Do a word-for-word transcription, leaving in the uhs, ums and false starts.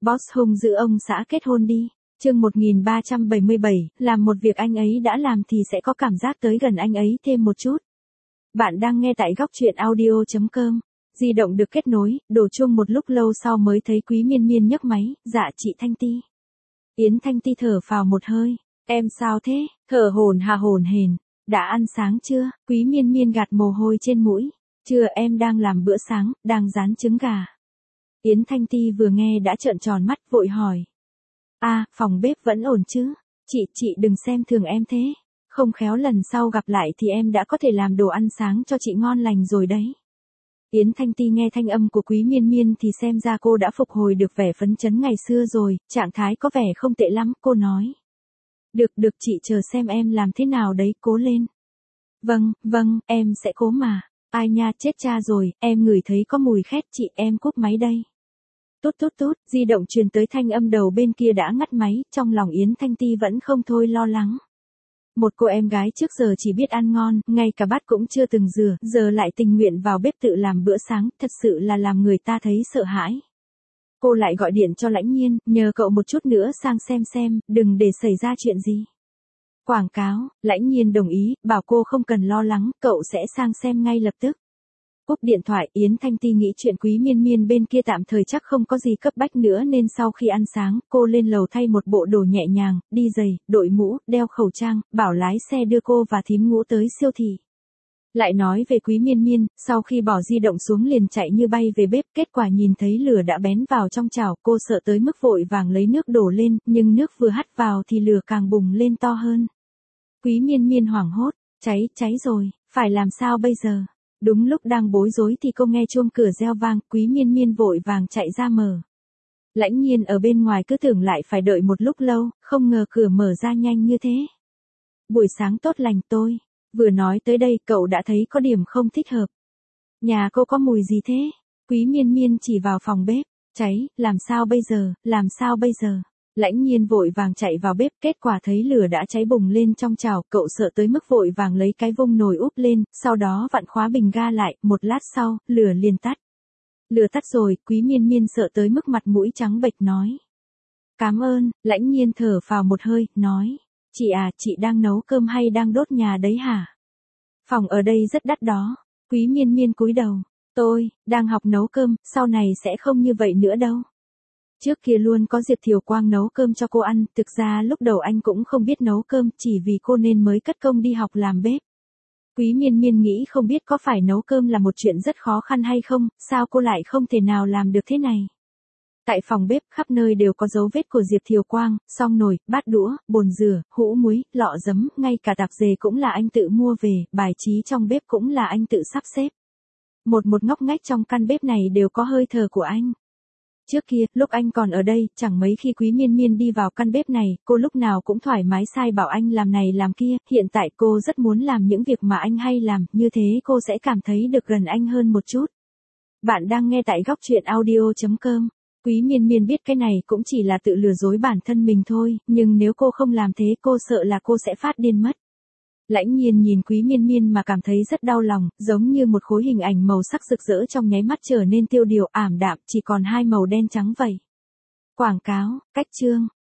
Boss hung giữ ông xã kết hôn đi. Chương một nghìn ba trăm bảy mươi bảy, làm một việc anh ấy đã làm thì sẽ có cảm giác tới gần anh ấy thêm một chút. Bạn đang nghe tại góc truyện audio chấm com. Di động được kết nối, đổ chuông một lúc lâu sau mới thấy Quý Miên Miên nhấc máy. Dạ chị Thanh Ti. Yến Thanh Ti thở phào một hơi. Em sao thế? Thở hổn hà hổn hển. Đã ăn sáng chưa? Quý Miên Miên gạt mồ hôi trên mũi. Chưa, em đang làm bữa sáng, đang rán trứng gà. Yến Thanh Ti vừa nghe đã trợn tròn mắt vội hỏi. À, phòng bếp vẫn ổn chứ? Chị, chị đừng xem thường em thế. Không khéo lần sau gặp lại thì em đã có thể làm đồ ăn sáng cho chị ngon lành rồi đấy. Yến Thanh Ti nghe thanh âm của Quý Miên Miên thì xem ra cô đã phục hồi được vẻ phấn chấn ngày xưa rồi, trạng thái có vẻ không tệ lắm, cô nói. Được, được chị chờ xem em làm thế nào đấy, cố lên. Vâng, vâng, em sẽ cố mà. Ai nha, chết cha rồi, em ngửi thấy có mùi khét, chị, em cúp máy đây. Tút tút tút, di động truyền tới thanh âm đầu bên kia đã ngắt máy, trong lòng Yến Thanh Ti vẫn không thôi lo lắng. Một cô em gái trước giờ chỉ biết ăn ngon, ngay cả bát cũng chưa từng rửa, giờ lại tình nguyện vào bếp tự làm bữa sáng, thật sự là làm người ta thấy sợ hãi. Cô lại gọi điện cho Lãnh Nhiên, nhờ cậu một chút nữa sang xem xem, đừng để xảy ra chuyện gì. Quảng cáo, Lãnh Nhiên đồng ý, bảo cô không cần lo lắng, cậu sẽ sang xem ngay lập tức. Cúp điện thoại, Yến Thanh Ti nghĩ chuyện Quý Miên Miên bên kia tạm thời chắc không có gì cấp bách nữa nên sau khi ăn sáng, cô lên lầu thay một bộ đồ nhẹ nhàng, đi giày, đội mũ, đeo khẩu trang, bảo lái xe đưa cô và thím Ngũ tới siêu thị. Lại nói về Quý Miên Miên, sau khi bỏ di động xuống liền chạy như bay về bếp, kết quả nhìn thấy lửa đã bén vào trong chảo, cô sợ tới mức vội vàng lấy nước đổ lên, nhưng nước vừa hắt vào thì lửa càng bùng lên to hơn. Quý Miên Miên hoảng hốt, cháy, cháy rồi, phải làm sao bây giờ? Đúng lúc đang bối rối thì cô nghe chuông cửa reo vang, Quý Miên Miên vội vàng chạy ra mở. Lãnh Nhiên ở bên ngoài cứ tưởng lại phải đợi một lúc lâu, không ngờ cửa mở ra nhanh như thế. Buổi sáng tốt lành tôi. Vừa nói tới đây cậu đã thấy có điểm không thích hợp. Nhà cô có mùi gì thế? Quý Miên Miên chỉ vào phòng bếp. Cháy, làm sao bây giờ, làm sao bây giờ? Lãnh Nhiên vội vàng chạy vào bếp, kết quả thấy lửa đã cháy bùng lên trong chảo, cậu sợ tới mức vội vàng lấy cái vung nồi úp lên, sau đó vặn khóa bình ga lại, một lát sau, lửa liền tắt. Lửa tắt rồi, Quý Miên Miên sợ tới mức mặt mũi trắng bệch nói. Cảm ơn, Lãnh Nhiên thở phào một hơi, nói. Chị à, chị đang nấu cơm hay đang đốt nhà đấy hả? Phòng ở đây rất đắt đó. Quý Miên Miên cúi đầu. Tôi, đang học nấu cơm, sau này sẽ không như vậy nữa đâu. Trước kia luôn có Diệp Thiều Quang nấu cơm cho cô ăn, thực ra lúc đầu anh cũng không biết nấu cơm, chỉ vì cô nên mới cất công đi học làm bếp. Quý Miên Miên nghĩ không biết có phải nấu cơm là một chuyện rất khó khăn hay không, sao cô lại không thể nào làm được thế này. Tại phòng bếp khắp nơi đều có dấu vết của Diệp Thiều Quang, song nồi, bát đũa, bồn rửa, hũ muối, lọ giấm, ngay cả tạp dề cũng là anh tự mua về, bài trí trong bếp cũng là anh tự sắp xếp. Một một ngóc ngách trong căn bếp này đều có hơi thở của anh. Trước kia, lúc anh còn ở đây, chẳng mấy khi Quý Miên Miên đi vào căn bếp này, cô lúc nào cũng thoải mái sai bảo anh làm này làm kia, hiện tại cô rất muốn làm những việc mà anh hay làm, như thế cô sẽ cảm thấy được gần anh hơn một chút. Bạn đang nghe tại góc truyện audio chấm com. Quý Miên Miên biết cái này cũng chỉ là tự lừa dối bản thân mình thôi, nhưng nếu cô không làm thế cô sợ là cô sẽ phát điên mất. Lãnh Nhiên nhìn Quý Miên Miên mà cảm thấy rất đau lòng, giống như một khối hình ảnh màu sắc rực rỡ trong nháy mắt trở nên tiêu điều ảm đạm, chỉ còn hai màu đen trắng vậy. Quảng cáo, cách chương,